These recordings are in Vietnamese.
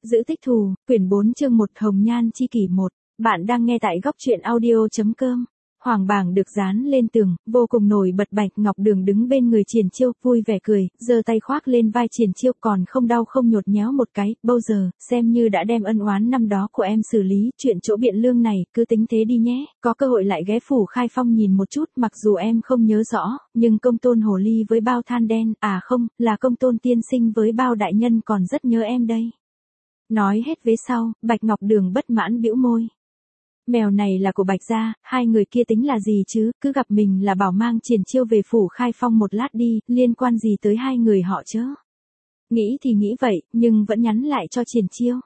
Giữ tích thù, quyển 4 chương 1 Hồng Nhan chi kỷ 1. Bạn đang nghe tại góc truyện audio.com. Hoàng bảng được dán lên tường, vô cùng nổi bật. Bạch Ngọc Đường đứng bên người Triển Chiêu, vui vẻ cười, giơ tay khoác lên vai Triển Chiêu, còn không đau không nhột nhéo một cái. Bây giờ, xem như đã đem ân oán năm đó của em xử lý, chuyện chỗ Biện Lương này, cứ tính thế đi nhé, có cơ hội lại ghé Phủ Khai Phong nhìn một chút. Mặc dù em không nhớ rõ, nhưng Công Tôn hồ ly với bao than đen, à không, là Công Tôn tiên sinh với bao đại nhân còn rất nhớ em đây. Nói hết vế sau, Bạch Ngọc Đường bất mãn bĩu môi. Mèo này là của Bạch gia, hai người kia tính là gì chứ, cứ gặp mình là bảo mang Triển Chiêu về Phủ Khai Phong một lát đi, liên quan gì tới hai người họ chứ? Nghĩ thì nghĩ vậy, nhưng vẫn nhắn lại cho Triển Chiêu.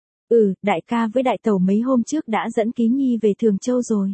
Đại ca với đại tẩu mấy hôm trước đã dẫn Ký Nhi về Thường Châu rồi.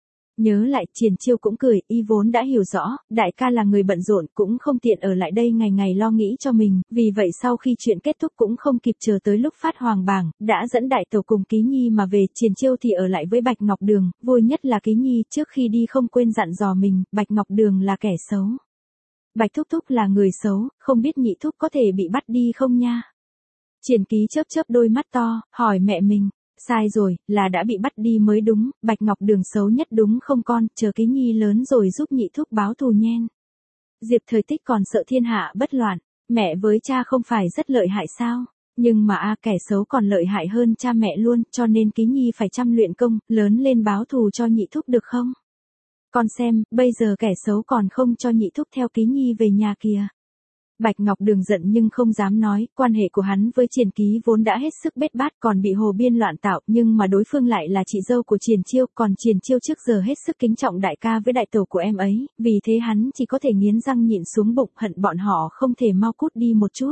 Nhớ lại, Triển Chiêu cũng cười, y vốn đã hiểu rõ, đại ca là người bận rộn, cũng không tiện ở lại đây ngày ngày lo nghĩ cho mình, vì vậy sau khi chuyện kết thúc cũng không kịp chờ tới lúc phát hoàng bảng, đã dẫn đại tẩu cùng Ký Nhi mà về. Triển Chiêu thì ở lại với Bạch Ngọc Đường, vui nhất là Ký Nhi, trước khi đi không quên dặn dò mình, Bạch Ngọc Đường là kẻ xấu. Bạch thúc thúc là người xấu, không biết nhị thúc có thể bị bắt đi không nha? Triển Ký chớp chớp đôi mắt to, hỏi mẹ mình. Sai rồi, là đã bị bắt đi mới đúng, Bạch Ngọc Đường xấu nhất đúng không con, chờ Ký Nhi lớn rồi giúp nhị thúc báo thù nhen. Diệp Thời Tích còn sợ thiên hạ bất loạn, mẹ với cha không phải rất lợi hại sao? Nhưng mà kẻ xấu còn lợi hại hơn cha mẹ luôn, cho nên Ký Nhi phải chăm luyện công, lớn lên báo thù cho nhị thúc được không? Con xem, bây giờ kẻ xấu còn không cho nhị thúc theo Ký Nhi về nhà kìa. Bạch Ngọc Đường giận nhưng không dám nói, quan hệ của hắn với Triển Ký vốn đã hết sức bết bát, còn bị Hồ Biên loạn tạo, nhưng mà đối phương lại là chị dâu của Triển Chiêu, còn Triển Chiêu trước giờ hết sức kính trọng đại ca với đại tẩu của em ấy, vì thế hắn chỉ có thể nghiến răng nhịn xuống bụng, hận bọn họ không thể mau cút đi một chút.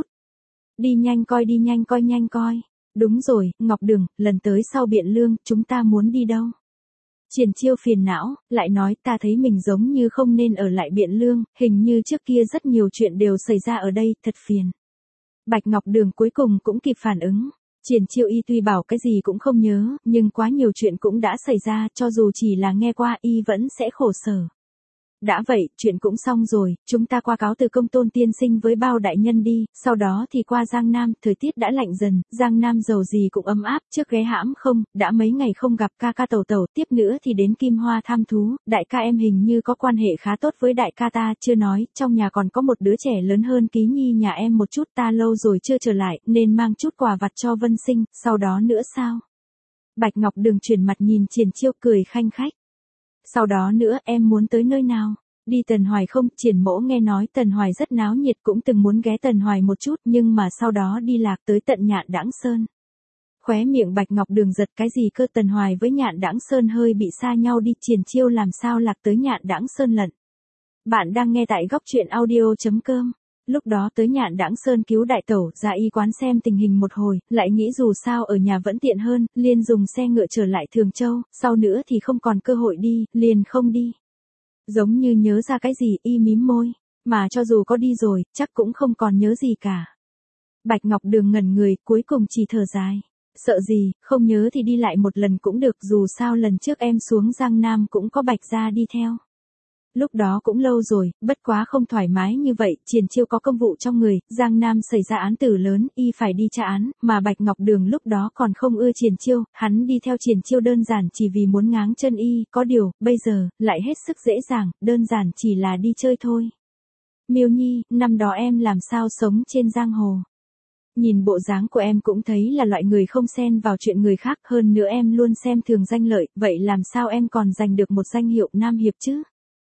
Đi nhanh coi, đi nhanh coi, nhanh coi. Đúng rồi, Ngọc Đường, lần tới sau Biện Lương, chúng ta muốn đi đâu? Triển Chiêu phiền não, lại nói, ta thấy mình giống như không nên ở lại Biện Lương, hình như trước kia rất nhiều chuyện đều xảy ra ở đây, thật phiền. Bạch Ngọc Đường cuối cùng cũng kịp phản ứng. Triển Chiêu y tuy bảo cái gì cũng không nhớ, nhưng quá nhiều chuyện cũng đã xảy ra, cho dù chỉ là nghe qua y vẫn sẽ khổ sở. Đã vậy, chuyện cũng xong rồi, chúng ta qua cáo từ Công Tôn tiên sinh với bao đại nhân đi, sau đó thì qua Giang Nam, thời tiết đã lạnh dần, Giang Nam dầu gì cũng ấm áp, trước ghé hãm không, đã mấy ngày không gặp ca ca tẩu tẩu, tiếp nữa thì đến Kim Hoa thăm thú, đại ca em hình như có quan hệ khá tốt với đại ca ta, chưa nói, trong nhà còn có một đứa trẻ lớn hơn Ký Nhi nhà em một chút, ta lâu rồi chưa trở lại, nên mang chút quà vặt cho Vân Sinh, sau đó nữa sao? Bạch Ngọc Đường chuyển mặt nhìn Triển Chiêu cười khanh khách. Sau đó nữa em muốn tới nơi nào? Đi Tần Hoài không? Triển Mỗ nghe nói Tần Hoài rất náo nhiệt, cũng từng muốn ghé Tần Hoài một chút, nhưng mà sau đó đi lạc tới tận Nhạn Đãng Sơn. Khóe miệng Bạch Ngọc Đường giật, cái gì cơ? Tần Hoài với Nhạn Đãng Sơn hơi bị xa nhau đi, Triển Chiêu làm sao lạc tới Nhạn Đãng Sơn lận? Bạn đang nghe tại góc truyện audio.com. Lúc đó tới Nhạn Đãng Sơn cứu đại tẩu, ra y quán xem tình hình một hồi, lại nghĩ dù sao ở nhà vẫn tiện hơn, liền dùng xe ngựa trở lại Thường Châu, sau nữa thì không còn cơ hội đi, liền không đi. Giống như nhớ ra cái gì, y mím môi, mà cho dù có đi rồi, chắc cũng không còn nhớ gì cả. Bạch Ngọc Đường ngẩn người, cuối cùng chỉ thở dài. Sợ gì, không nhớ thì đi lại một lần cũng được, dù sao lần trước em xuống Giang Nam cũng có Bạch gia đi theo. Lúc đó cũng lâu rồi, bất quá không thoải mái như vậy, Triển Chiêu có công vụ trong người, Giang Nam xảy ra án tử lớn, y phải đi tra án, mà Bạch Ngọc Đường lúc đó còn không ưa Triển Chiêu, hắn đi theo Triển Chiêu đơn giản chỉ vì muốn ngáng chân y, có điều, bây giờ, lại hết sức dễ dàng, đơn giản chỉ là đi chơi thôi. Miêu Nhi, năm đó em làm sao sống trên giang hồ? Nhìn bộ dáng của em cũng thấy là loại người không xen vào chuyện người khác, hơn nữa em luôn xem thường danh lợi, vậy làm sao em còn giành được một danh hiệu Nam Hiệp chứ?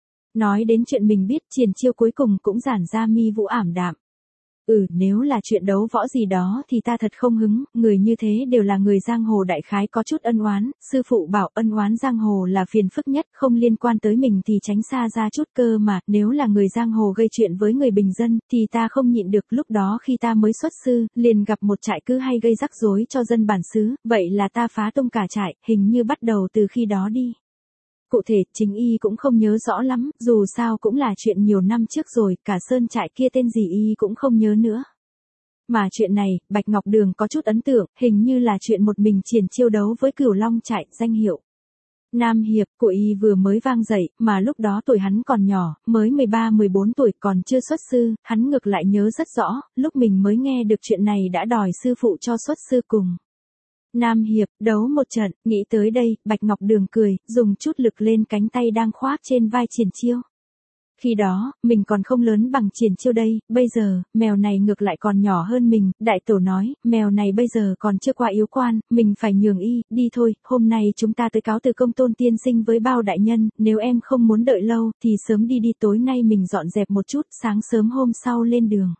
Nói đến chuyện mình biết, Triển Chiêu cuối cùng cũng giãn ra mi vũ ảm đạm. Nếu là chuyện đấu võ gì đó thì ta thật không hứng, người như thế đều là người giang hồ, đại khái có chút ân oán, sư phụ bảo ân oán giang hồ là phiền phức nhất, không liên quan tới mình thì tránh xa ra chút cơ mà, nếu là người giang hồ gây chuyện với người bình dân, thì ta không nhịn được. Lúc đó khi ta mới xuất sư, liền gặp một trại cứ hay gây rắc rối cho dân bản xứ, vậy là ta phá tung cả trại, hình như bắt đầu từ khi đó đi. Cụ thể, chính y cũng không nhớ rõ lắm, dù sao cũng là chuyện nhiều năm trước rồi, cả sơn trại kia tên gì y cũng không nhớ nữa. Mà chuyện này, Bạch Ngọc Đường có chút ấn tượng, hình như là chuyện một mình Triển Chiêu đấu với Cửu Long trại, danh hiệu Nam Hiệp của y vừa mới vang dậy, mà lúc đó tuổi hắn còn nhỏ, mới 13-14 tuổi còn chưa xuất sư, hắn ngược lại nhớ rất rõ, lúc mình mới nghe được chuyện này đã đòi sư phụ cho xuất sư cùng. Nam Hiệp, đấu một trận, nghĩ tới đây, Bạch Ngọc Đường cười, dùng chút lực lên cánh tay đang khoác trên vai Triển Chiêu. Khi đó, mình còn không lớn bằng Triển Chiêu đây, bây giờ, mèo này ngược lại còn nhỏ hơn mình, đại tổ nói, mèo này bây giờ còn chưa qua yếu quan, mình phải nhường y, đi thôi, hôm nay chúng ta tới cáo từ Công Tôn tiên sinh với bao đại nhân, nếu em không muốn đợi lâu, thì sớm đi đi, tối nay mình dọn dẹp một chút, sáng sớm hôm sau lên đường.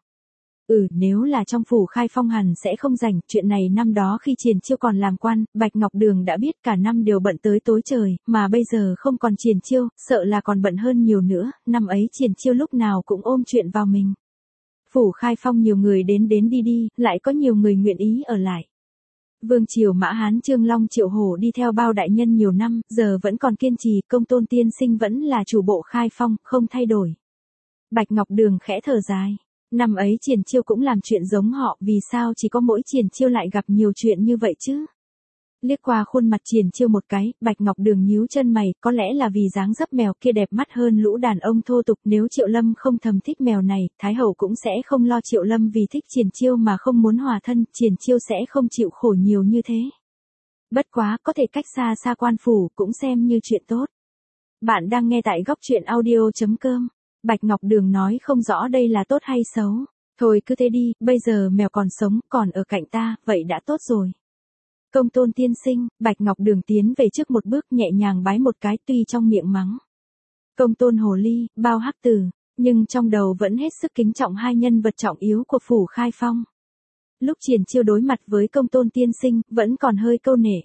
Nếu là trong phủ Khai Phong hẳn sẽ không rảnh, chuyện này năm đó khi Triển Chiêu còn làm quan, Bạch Ngọc Đường đã biết cả năm đều bận tới tối trời, mà bây giờ không còn Triển Chiêu, sợ là còn bận hơn nhiều nữa, năm ấy Triển Chiêu lúc nào cũng ôm chuyện vào mình. Phủ Khai Phong nhiều người đến đến đi đi, lại có nhiều người nguyện ý ở lại. Vương triều Mã Hán Trương Long Triệu Hổ đi theo bao đại nhân nhiều năm, giờ vẫn còn kiên trì, Công Tôn tiên sinh vẫn là chủ bộ Khai Phong, không thay đổi. Bạch Ngọc Đường khẽ thở dài. Năm ấy Triển Chiêu cũng làm chuyện giống họ, vì sao chỉ có mỗi Triển Chiêu lại gặp nhiều chuyện như vậy chứ? Liếc qua khuôn mặt Triển Chiêu một cái, Bạch Ngọc Đường nhíu chân mày, có lẽ là vì dáng dấp mèo kia đẹp mắt hơn lũ đàn ông thô tục, nếu Triệu Lâm không thầm thích mèo này, Thái Hậu cũng sẽ không lo Triệu Lâm vì thích Triển Chiêu mà không muốn hòa thân, Triển Chiêu sẽ không chịu khổ nhiều như thế. Bất quá, có thể cách xa xa quan phủ cũng xem như chuyện tốt. Bạn đang nghe tại goctruyện.audio.com. Bạch Ngọc Đường nói không rõ đây là tốt hay xấu. Thôi cứ thế đi, bây giờ mèo còn sống, còn ở cạnh ta, vậy đã tốt rồi. Công Tôn tiên sinh, Bạch Ngọc Đường tiến về trước một bước nhẹ nhàng bái một cái tuy trong miệng mắng. Công Tôn hồ ly, bao hắc tử, nhưng trong đầu vẫn hết sức kính trọng hai nhân vật trọng yếu của phủ Khai Phong. Lúc Triển Chiêu đối mặt với Công Tôn tiên sinh, vẫn còn hơi câu nể.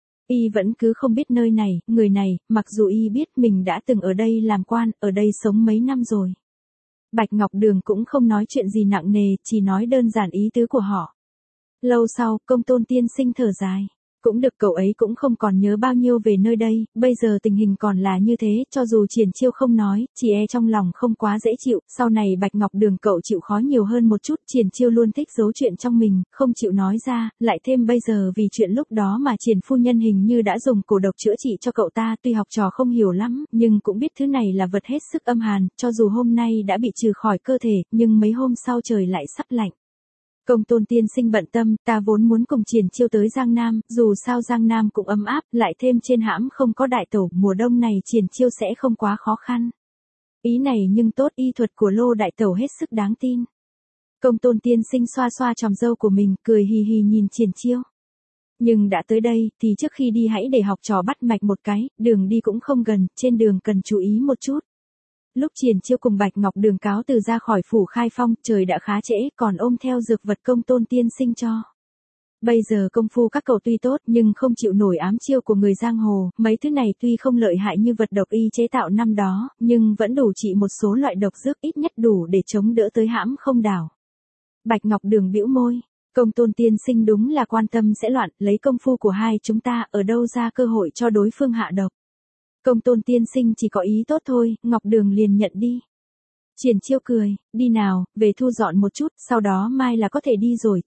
Y vẫn cứ không biết nơi này, người này, mặc dù y biết mình đã từng ở đây làm quan, ở đây sống mấy năm rồi. Bạch Ngọc Đường cũng không nói chuyện gì nặng nề, chỉ nói đơn giản ý tứ của họ. Lâu sau, Công Tôn tiên sinh thở dài. Cũng được, cậu ấy cũng không còn nhớ bao nhiêu về nơi đây, bây giờ tình hình còn là như thế, cho dù Triển Chiêu không nói, chỉ trong lòng không quá dễ chịu, sau này Bạch Ngọc Đường cậu chịu khó nhiều hơn một chút, Triển Chiêu luôn thích giấu chuyện trong mình, không chịu nói ra, lại thêm bây giờ vì chuyện lúc đó mà Triển phu nhân hình như đã dùng cổ độc chữa trị cho cậu ta, tuy học trò không hiểu lắm, nhưng cũng biết thứ này là vật hết sức âm hàn, cho dù hôm nay đã bị trừ khỏi cơ thể, nhưng mấy hôm sau trời lại sắp lạnh. Công Tôn tiên sinh bận tâm, ta vốn muốn cùng Triển Chiêu tới Giang Nam, dù sao Giang Nam cũng ấm áp, lại thêm trên hãm không có đại tổ, mùa đông này Triển Chiêu sẽ không quá khó khăn. Ý này nhưng tốt, y thuật của Lô đại tẩu hết sức đáng tin. Công Tôn tiên sinh xoa xoa tròm râu của mình, cười hì hì nhìn Triển Chiêu. Nhưng đã tới đây, thì trước khi đi hãy để học trò bắt mạch một cái, đường đi cũng không gần, trên đường cần chú ý một chút. Lúc Triển Chiêu cùng Bạch Ngọc Đường cáo từ ra khỏi phủ Khai Phong, trời đã khá trễ, còn ôm theo dược vật Công Tôn tiên sinh cho. Bây giờ công phu các cậu tuy tốt nhưng không chịu nổi ám chiêu của người giang hồ, mấy thứ này tuy không lợi hại như vật độc y chế tạo năm đó, nhưng vẫn đủ trị một số loại độc dược, ít nhất đủ để chống đỡ tới hãm không đảo. Bạch Ngọc Đường bĩu môi, Công Tôn tiên sinh đúng là quan tâm sẽ loạn, lấy công phu của hai chúng ta ở đâu ra cơ hội cho đối phương hạ độc. Công Tôn tiên sinh chỉ có ý tốt thôi, Ngọc Đường liền nhận đi. Triển Chiêu cười, đi nào, về thu dọn một chút, sau đó mai là có thể đi rồi,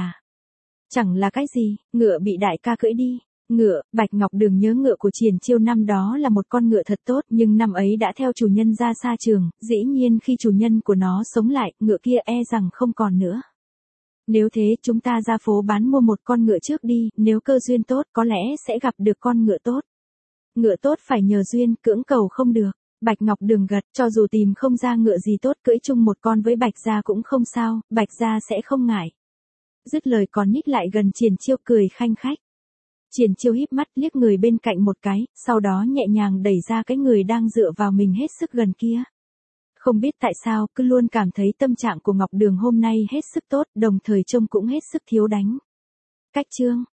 Chẳng là cái gì, ngựa bị đại ca cưỡi đi. Ngựa, Bạch Ngọc Đường nhớ ngựa của Triển Chiêu năm đó là một con ngựa thật tốt, nhưng năm ấy đã theo chủ nhân ra xa trường, dĩ nhiên khi chủ nhân của nó sống lại, ngựa kia rằng không còn nữa. Nếu thế chúng ta ra phố bán mua một con ngựa trước đi, nếu cơ duyên tốt có lẽ sẽ gặp được con ngựa tốt. Ngựa tốt phải nhờ duyên, cưỡng cầu không được. Bạch Ngọc Đường gật, cho dù tìm không ra ngựa gì tốt cưỡi chung một con với Bạch Gia cũng không sao, Bạch Gia sẽ không ngại. Dứt lời còn nhích lại gần Triển Chiêu cười khanh khách. Triển Chiêu híp mắt liếc người bên cạnh một cái, sau đó nhẹ nhàng đẩy ra cái người đang dựa vào mình hết sức gần kia. Không biết tại sao, cứ luôn cảm thấy tâm trạng của Ngọc Đường hôm nay hết sức tốt, đồng thời trông cũng hết sức thiếu đánh. Cách chương